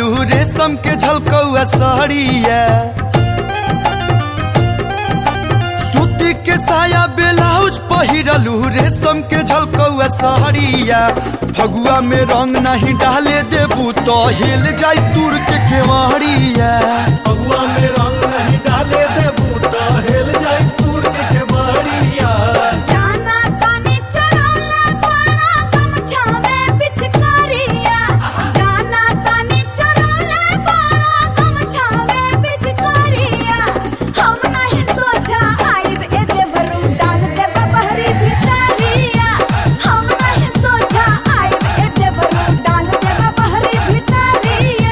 पहिरलू रेशम के झलकौआ साड़िया सूती के साया ब्लाउज पहिरलू रेशम के झलकौआ साड़िया फगुआ में रंग नहीं डाले देबू तो हिल जाई दूर के केवाड़िया फगुआ में रंग नहीं डाले देबू तो हिल जाई दूर के केवाड़िया जाना तानी चढ़ौला पाना गमछा में पिचकारिया जाना तानी चढ़ौला पाना गमछा में पिचकारिया हम नहीं सोचा आइब ए देवरू डाल देब बहरी भितरिया हम नहीं सोचा आइब ए देवरू डाल देब बहरी भितरिया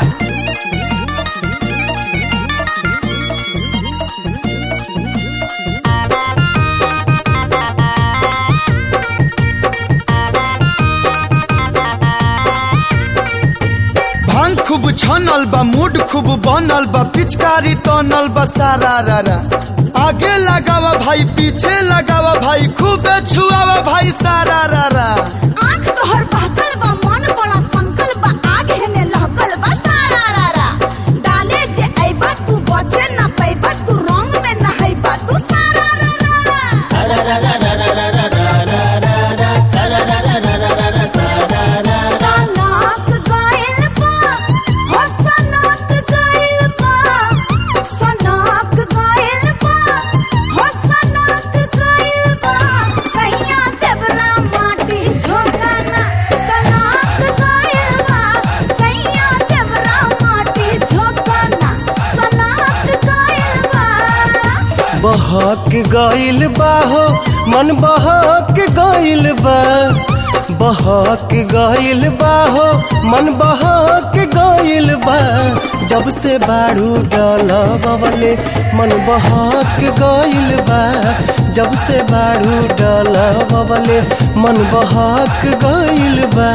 भांग खूब छनल बा मूड खूब बनल बा पिचकारी तनल बा सारा रारा आगे लगावा भाई पीछे लगावा भाई खूब छुआवा भाई सारा रारा आँख तोहर बहकल बा मन बड़ा संकल बा आग हेने लहकल बा सारा रारा डाले जे अइबा तू बचे न पैबा तू रंग में नहैबा तू सारा रारा सनक गइल बा हो सनक गइल बा सनक गइल बा हो सनक गइल बा सैया देवरा माटी झोंकना सनक गइल बा सैया देवरा माटी झोंकना सनक गइल बा बहक गइल बा हो मन बहक गइल बा बहक गइल बा हो मन बहक गइल बा जब से बाड़ू डलबले मन बहक गइल बा जब से बाड़ू डलबले मन बहक गइल बा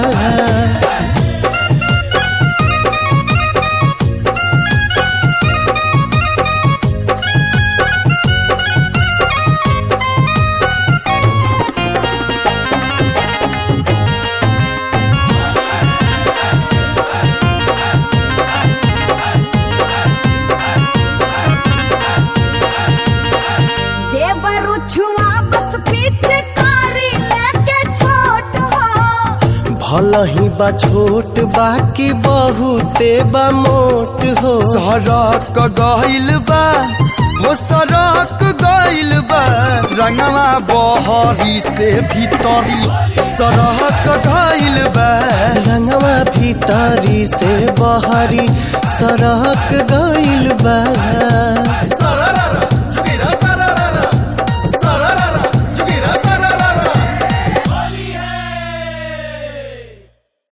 देवरु छुआ बस पिचकारी लेके छोट हो भलही बा छोट बाकी बहुते बा मोट हो सड़क गइल बा हो सड़क गइल बा रंगवा बहरी से भीतरी सड़क गइल बा रंगवा भीतरी से बहरी सड़क गइल बा